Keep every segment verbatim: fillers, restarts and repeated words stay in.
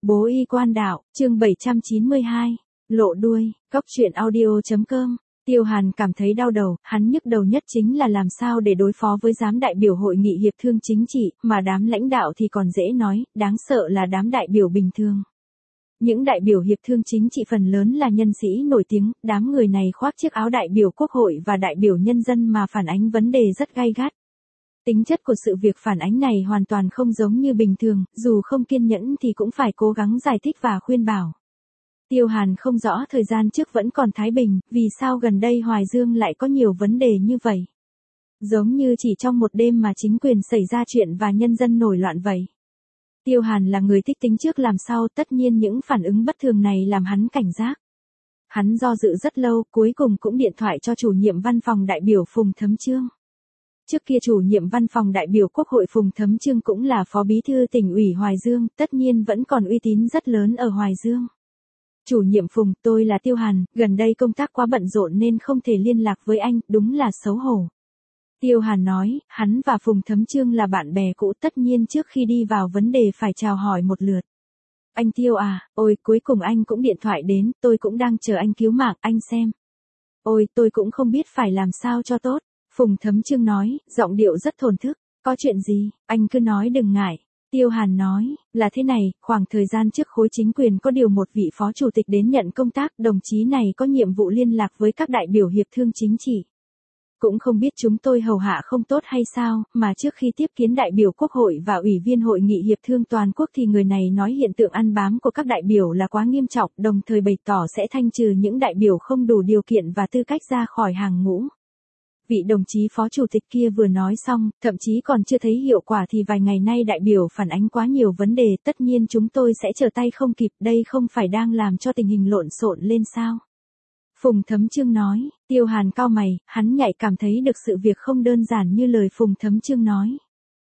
Bố y quan đạo, chương bảy trăm chín mươi hai, lộ đuôi, cóc truyện audio.com. Tiêu Hàn cảm thấy đau đầu, hắn nhức đầu nhất chính là làm sao để đối phó với giám đại biểu hội nghị hiệp thương chính trị, mà đám lãnh đạo thì còn dễ nói, đáng sợ là đám đại biểu bình thường. Những đại biểu hiệp thương chính trị phần lớn là nhân sĩ nổi tiếng, đám người này khoác chiếc áo đại biểu quốc hội và đại biểu nhân dân mà phản ánh vấn đề rất gay gắt. Tính chất của sự việc phản ánh này hoàn toàn không giống như bình thường, dù không kiên nhẫn thì cũng phải cố gắng giải thích và khuyên bảo. Tiêu Hàn không rõ thời gian trước vẫn còn thái bình, vì sao gần đây Hoài Dương lại có nhiều vấn đề như vậy. Giống như chỉ trong một đêm mà chính quyền xảy ra chuyện và nhân dân nổi loạn vậy. Tiêu Hàn là người thích tính trước làm sau, tất nhiên những phản ứng bất thường này làm hắn cảnh giác. Hắn do dự rất lâu, cuối cùng cũng điện thoại cho chủ nhiệm văn phòng đại biểu Phùng Thấm Chương. Trước kia chủ nhiệm văn phòng đại biểu Quốc hội Phùng Thấm Chương cũng là phó bí thư tỉnh ủy Hoài Dương, tất nhiên vẫn còn uy tín rất lớn ở Hoài Dương. Chủ nhiệm Phùng, tôi là Tiêu Hàn, gần đây công tác quá bận rộn nên không thể liên lạc với anh, đúng là xấu hổ. Tiêu Hàn nói, hắn và Phùng Thấm Chương là bạn bè cũ, tất nhiên trước khi đi vào vấn đề phải chào hỏi một lượt. Anh Tiêu à, ôi cuối cùng anh cũng điện thoại đến, tôi cũng đang chờ anh cứu mạng, anh xem. Ôi tôi cũng không biết phải làm sao cho tốt. Phùng Thấm Chương nói, giọng điệu rất thổn thức, có chuyện gì, anh cứ nói đừng ngại. Tiêu Hàn nói, là thế này, khoảng thời gian trước khối chính quyền có điều một vị phó chủ tịch đến nhận công tác, đồng chí này có nhiệm vụ liên lạc với các đại biểu hiệp thương chính trị. Cũng không biết chúng tôi hầu hạ không tốt hay sao, mà trước khi tiếp kiến đại biểu Quốc hội và Ủy viên Hội nghị hiệp thương toàn quốc thì người này nói hiện tượng ăn bám của các đại biểu là quá nghiêm trọng, đồng thời bày tỏ sẽ thanh trừ những đại biểu không đủ điều kiện và tư cách ra khỏi hàng ngũ. Vị đồng chí phó chủ tịch kia vừa nói xong, thậm chí còn chưa thấy hiệu quả thì vài ngày nay đại biểu phản ánh quá nhiều vấn đề, tất nhiên chúng tôi sẽ trở tay không kịp, đây không phải đang làm cho tình hình lộn xộn lên sao. Phùng Thấm Chương nói, Tiêu Hàn cau mày, hắn nhạy cảm thấy được sự việc không đơn giản như lời Phùng Thấm Chương nói.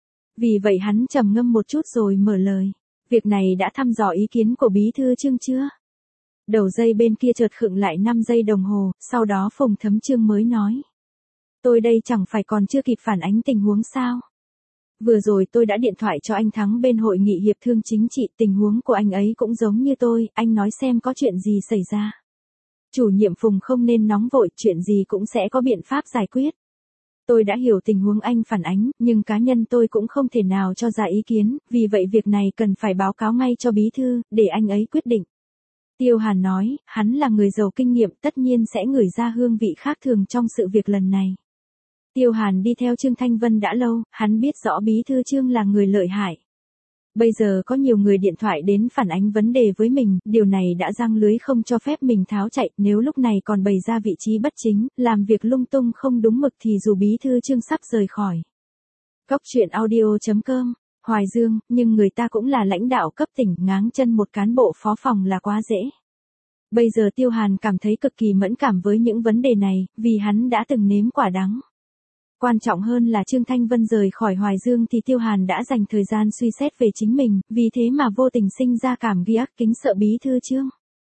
Vì vậy hắn trầm ngâm một chút rồi mở lời, việc này đã thăm dò ý kiến của bí thư Chương chưa? Đầu dây bên kia chợt khựng lại năm giây đồng hồ, sau đó Phùng Thấm Chương mới nói. Tôi đây chẳng phải còn chưa kịp phản ánh tình huống sao? Vừa rồi tôi đã điện thoại cho anh Thắng bên hội nghị hiệp thương chính trị, tình huống của anh ấy cũng giống như tôi, anh nói xem có chuyện gì xảy ra. Chủ nhiệm Phùng không nên nóng vội, chuyện gì cũng sẽ có biện pháp giải quyết. Tôi đã hiểu tình huống anh phản ánh, nhưng cá nhân tôi cũng không thể nào cho ra ý kiến, vì vậy việc này cần phải báo cáo ngay cho bí thư, để anh ấy quyết định. Tiêu Hàn nói, hắn là người giàu kinh nghiệm, tất nhiên sẽ ngửi ra hương vị khác thường trong sự việc lần này. Tiêu Hàn đi theo Trương Thanh Vân đã lâu, hắn biết rõ bí thư Trương là người lợi hại. Bây giờ có nhiều người điện thoại đến phản ánh vấn đề với mình, điều này đã giăng lưới không cho phép mình tháo chạy, nếu lúc này còn bày ra vị trí bất chính, làm việc lung tung không đúng mực thì dù bí thư Trương sắp rời khỏi. Cóc truyện audio.com, Hoài Dương, nhưng người ta cũng là lãnh đạo cấp tỉnh, ngáng chân một cán bộ phó phòng là quá dễ. Bây giờ Tiêu Hàn cảm thấy cực kỳ mẫn cảm với những vấn đề này, vì hắn đã từng nếm quả đắng. Quan trọng hơn là Trương Thanh Vân rời khỏi Hoài Dương thì Tiêu Hàn đã dành thời gian suy xét về chính mình, vì thế mà vô tình sinh ra cảm ghi ác kính sợ bí thư Trương.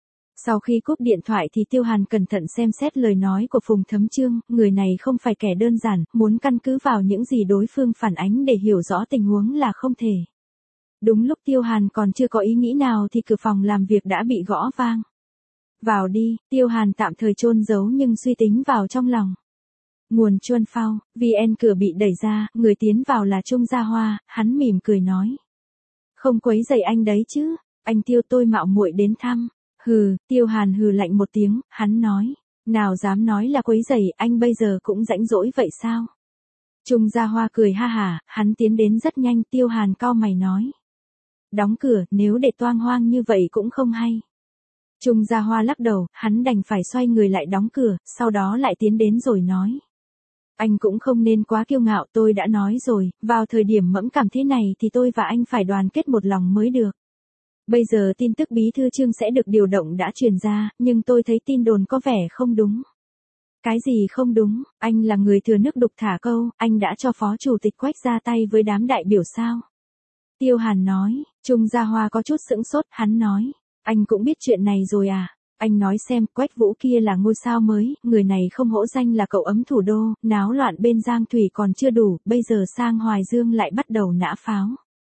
Sau khi cúp điện thoại thì Tiêu Hàn cẩn thận xem xét lời nói của Phùng Thấm Chương, người này không phải kẻ đơn giản, muốn căn cứ vào những gì đối phương phản ánh để hiểu rõ tình huống là không thể. Đúng lúc Tiêu Hàn còn chưa có ý nghĩ nào thì cửa phòng làm việc đã bị gõ vang. Vào đi, Tiêu Hàn tạm thời chôn giấu nhưng suy tính vào trong lòng. Nguồn Chuân Phao, vê en cửa bị đẩy ra, người tiến vào là Trung Gia Hoa, hắn mỉm cười nói. Không quấy rầy anh đấy chứ, anh Tiêu tôi mạo muội đến thăm. Hừ, Tiêu Hàn hừ lạnh một tiếng, hắn nói. Nào dám nói là quấy rầy, anh bây giờ cũng rãnh rỗi vậy sao? Trung Gia Hoa cười ha hả, hắn tiến đến rất nhanh, Tiêu Hàn cau mày nói. Đóng cửa, nếu để toang hoang như vậy cũng không hay. Trung Gia Hoa lắc đầu, hắn đành phải xoay người lại đóng cửa, sau đó lại tiến đến rồi nói. Anh cũng không nên quá kiêu ngạo, tôi đã nói rồi, vào thời điểm mẫn cảm thế này thì tôi và anh phải đoàn kết một lòng mới được. Bây giờ tin tức bí thư Trương sẽ được điều động đã truyền ra, nhưng tôi thấy tin đồn có vẻ không đúng. Cái gì không đúng, anh là người thừa nước đục thả câu, anh đã cho phó chủ tịch Quách ra tay với đám đại biểu sao? Tiêu Hàn nói, Trung Gia Hoa có chút sững sốt, hắn nói, anh cũng biết chuyện này rồi à? Anh nói xem, Quách Vũ kia là ngôi sao mới, người này không hổ danh là cậu ấm thủ đô, náo loạn bên Giang Thủy còn chưa đủ, bây giờ sang Hoài Dương lại bắt đầu nã pháo.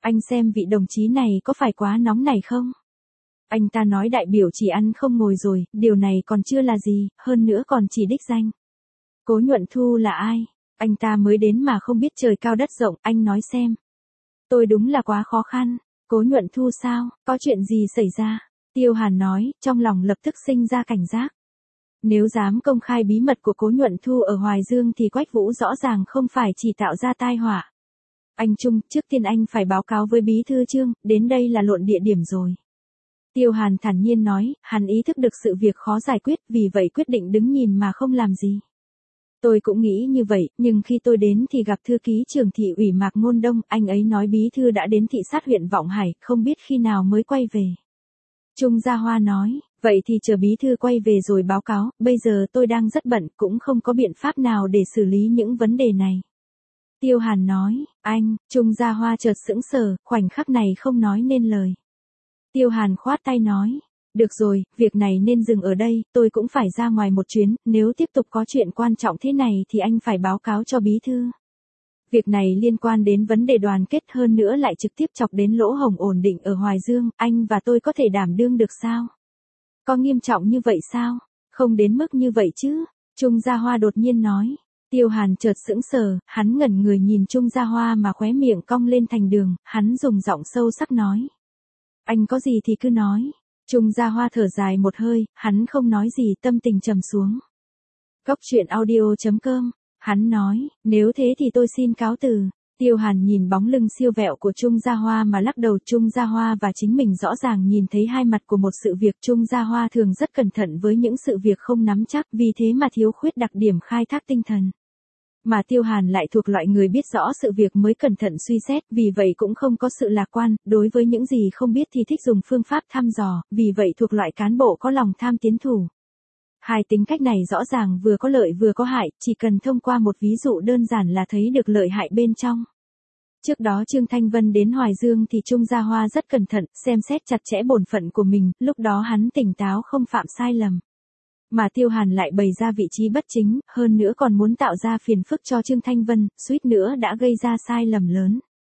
Anh xem vị đồng chí này có phải quá nóng này không? Anh ta nói đại biểu chỉ ăn không ngồi rồi, điều này còn chưa là gì, hơn nữa còn chỉ đích danh. Cố Nhuận Thu là ai? Anh ta mới đến mà không biết trời cao đất rộng, anh nói xem. Tôi đúng là quá khó khăn. Cố Nhuận Thu sao, có chuyện gì xảy ra? Tiêu Hàn nói, trong lòng lập tức sinh ra cảnh giác. Nếu dám công khai bí mật của Cố Nhuận Thu ở Hoài Dương thì Quách Vũ rõ ràng không phải chỉ tạo ra tai họa. Anh Trung, trước tiên anh phải báo cáo với Bí thư Trương, đến đây là lộn địa điểm rồi. Tiêu Hàn thản nhiên nói, hắn ý thức được sự việc khó giải quyết, vì vậy quyết định đứng nhìn mà không làm gì. Tôi cũng nghĩ như vậy, nhưng khi tôi đến thì gặp thư ký trưởng thị ủy Mạc Ngôn Đông, anh ấy nói bí thư đã đến thị sát huyện Vọng Hải, không biết khi nào mới quay về. Trung Gia Hoa nói, vậy thì chờ bí thư quay về rồi báo cáo, bây giờ tôi đang rất bận, cũng không có biện pháp nào để xử lý những vấn đề này. Tiêu Hàn nói, anh, Trung Gia Hoa chợt sững sờ, khoảnh khắc này không nói nên lời. Tiêu Hàn khoát tay nói, được rồi, việc này nên dừng ở đây, tôi cũng phải ra ngoài một chuyến, nếu tiếp tục có chuyện quan trọng thế này thì anh phải báo cáo cho bí thư. Việc này liên quan đến vấn đề đoàn kết, hơn nữa lại trực tiếp chọc đến lỗ hổng ổn định ở Hoài Dương, anh và tôi có thể đảm đương được sao? Có nghiêm trọng như vậy sao? Không đến mức như vậy chứ? Trung Gia Hoa đột nhiên nói. Tiêu Hàn chợt sững sờ, hắn ngẩn người nhìn Trung Gia Hoa mà khóe miệng cong lên thành đường, hắn dùng giọng sâu sắc nói. Anh có gì thì cứ nói. Trung Gia Hoa thở dài một hơi, hắn không nói gì, tâm tình trầm xuống. Cốc truyện audio chấm com, hắn nói, nếu thế thì tôi xin cáo từ. Tiêu Hàn nhìn bóng lưng siêu vẹo của Trung Gia Hoa mà lắc đầu. Trung Gia Hoa và chính mình rõ ràng nhìn thấy hai mặt của một sự việc. Trung Gia Hoa thường rất cẩn thận với những sự việc không nắm chắc, vì thế mà thiếu khuyết đặc điểm khai thác tinh thần. Mà Tiêu Hàn lại thuộc loại người biết rõ sự việc mới cẩn thận suy xét, vì vậy cũng không có sự lạc quan, đối với những gì không biết thì thích dùng phương pháp thăm dò, vì vậy thuộc loại cán bộ có lòng tham tiến thủ. Hai tính cách này rõ ràng vừa có lợi vừa có hại, chỉ cần thông qua một ví dụ đơn giản là thấy được lợi hại bên trong. Trước đó Trương Thanh Vân đến Hoài Dương thì Trung Gia Hoa rất cẩn thận, xem xét chặt chẽ bổn phận của mình, lúc đó hắn tỉnh táo không phạm sai lầm. Mà Tiêu Hàn lại bày ra vị trí bất chính, hơn nữa còn muốn tạo ra phiền phức cho Trương Thanh Vân, suýt nữa đã gây ra sai lầm lớn.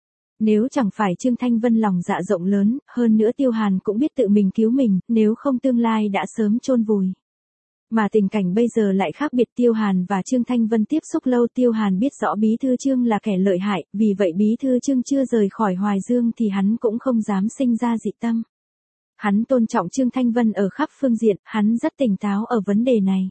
Nếu chẳng phải Trương Thanh Vân lòng dạ rộng lớn, hơn nữa Tiêu Hàn cũng biết tự mình cứu mình, nếu không tương lai đã sớm chôn vùi. Mà tình cảnh bây giờ lại khác biệt, Tiêu Hàn và Trương Thanh Vân tiếp xúc lâu, Tiêu Hàn biết rõ Bí thư Trương là kẻ lợi hại, vì vậy Bí thư Trương chưa rời khỏi Hoài Dương thì hắn cũng không dám sinh ra dị tâm. Hắn tôn trọng Trương Thanh Vân ở khắp phương diện, hắn rất tỉnh táo ở vấn đề này.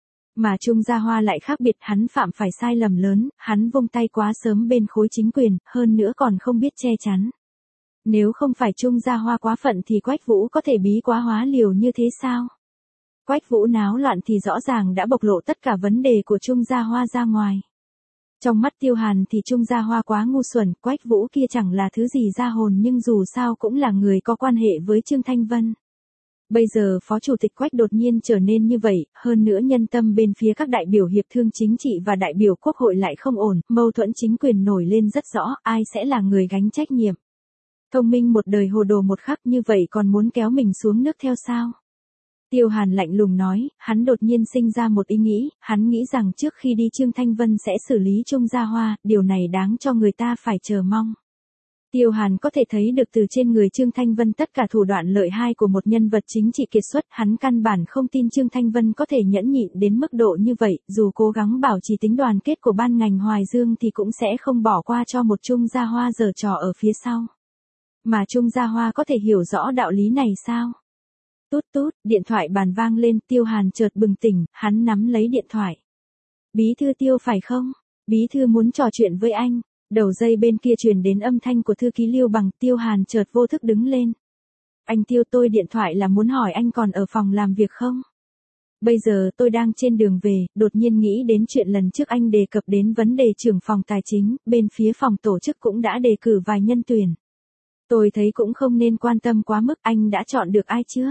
Mà Trung Gia Hoa lại khác biệt, hắn phạm phải sai lầm lớn, hắn vung tay quá sớm bên khối chính quyền, hơn nữa còn không biết che chắn. Nếu không phải Trung Gia Hoa quá phận thì Quách Vũ có thể bí quá hóa liều như thế sao? Quách Vũ náo loạn thì rõ ràng đã bộc lộ tất cả vấn đề của Trung Gia Hoa ra ngoài. Trong mắt Tiêu Hàn thì Trung Gia Hoa quá ngu xuẩn, Quách Vũ kia chẳng là thứ gì ra hồn nhưng dù sao cũng là người có quan hệ với Trương Thanh Vân. Bây giờ Phó Chủ tịch Quách đột nhiên trở nên như vậy, hơn nữa nhân tâm bên phía các đại biểu hiệp thương chính trị và đại biểu quốc hội lại không ổn, mâu thuẫn chính quyền nổi lên rất rõ, ai sẽ là người gánh trách nhiệm. Thông minh một đời hồ đồ một khắc, như vậy còn muốn kéo mình xuống nước theo sao? Tiêu Hàn lạnh lùng nói, hắn đột nhiên sinh ra một ý nghĩ, hắn nghĩ rằng trước khi đi Trương Thanh Vân sẽ xử lý Trung Gia Hoa, điều này đáng cho người ta phải chờ mong. Tiêu Hàn có thể thấy được từ trên người Trương Thanh Vân tất cả thủ đoạn lợi hại của một nhân vật chính trị kiệt xuất, hắn căn bản không tin Trương Thanh Vân có thể nhẫn nhịn đến mức độ như vậy, dù cố gắng bảo trì tính đoàn kết của ban ngành Hoài Dương thì cũng sẽ không bỏ qua cho một Trung Gia Hoa giở trò ở phía sau. Mà Trung Gia Hoa có thể hiểu rõ đạo lý này sao? Tút tút, điện thoại bàn vang lên, Tiêu Hàn chợt bừng tỉnh, hắn nắm lấy điện thoại. Bí thư Tiêu phải không? Bí thư muốn trò chuyện với anh. Đầu dây bên kia truyền đến âm thanh của thư ký Lưu Bằng, Tiêu Hàn chợt vô thức đứng lên. Anh Tiêu, tôi điện thoại là muốn hỏi anh còn ở phòng làm việc không? Bây giờ tôi đang trên đường về, đột nhiên nghĩ đến chuyện lần trước anh đề cập đến vấn đề trưởng phòng tài chính, bên phía phòng tổ chức cũng đã đề cử vài nhân tuyển. Tôi thấy cũng không nên quan tâm quá mức, anh đã chọn được ai chưa?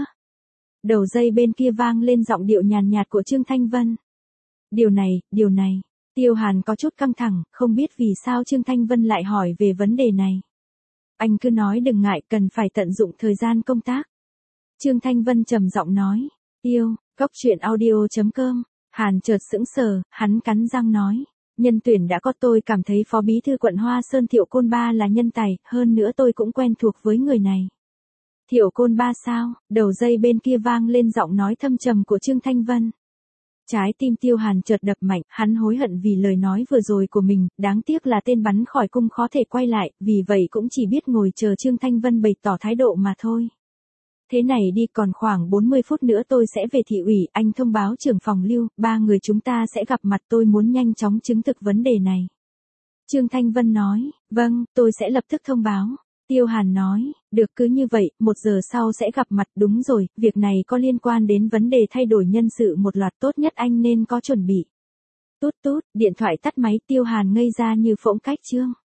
Đầu dây bên kia vang lên giọng điệu nhàn nhạt của Trương Thanh Vân. Điều này, điều này, Tiêu Hàn có chút căng thẳng, không biết vì sao Trương Thanh Vân lại hỏi về vấn đề này. Anh cứ nói đừng ngại, cần phải tận dụng thời gian công tác. Trương Thanh Vân trầm giọng nói, Tiêu, cốc truyện audio chấm com, Hàn chợt sững sờ, hắn cắn răng nói, Nhân tuyển đã có, tôi cảm thấy Phó Bí thư quận Hoa Sơn Thiệu Côn Ba là nhân tài, hơn nữa tôi cũng quen thuộc với người này. Thiệu Côn Ba sao? Đầu dây bên kia vang lên giọng nói thâm trầm của Trương Thanh Vân. Trái tim Tiêu Hàn chợt đập mạnh, hắn hối hận vì lời nói vừa rồi của mình, đáng tiếc là tên bắn khỏi cung khó thể quay lại, vì vậy cũng chỉ biết ngồi chờ Trương Thanh Vân bày tỏ thái độ mà thôi. Thế này đi, còn khoảng bốn mươi phút nữa tôi sẽ về thị ủy, anh thông báo trưởng phòng Lưu, ba người chúng ta sẽ gặp mặt, tôi muốn nhanh chóng chứng thực vấn đề này. Trương Thanh Vân nói, vâng, tôi sẽ lập tức thông báo. Tiêu Hàn nói, được, cứ như vậy, một giờ sau sẽ gặp mặt. Đúng rồi, việc này có liên quan đến vấn đề thay đổi nhân sự một loạt, tốt nhất anh nên có chuẩn bị. Tút tút, điện thoại tắt máy, Tiêu Hàn ngây ra như phỗng cách. Chương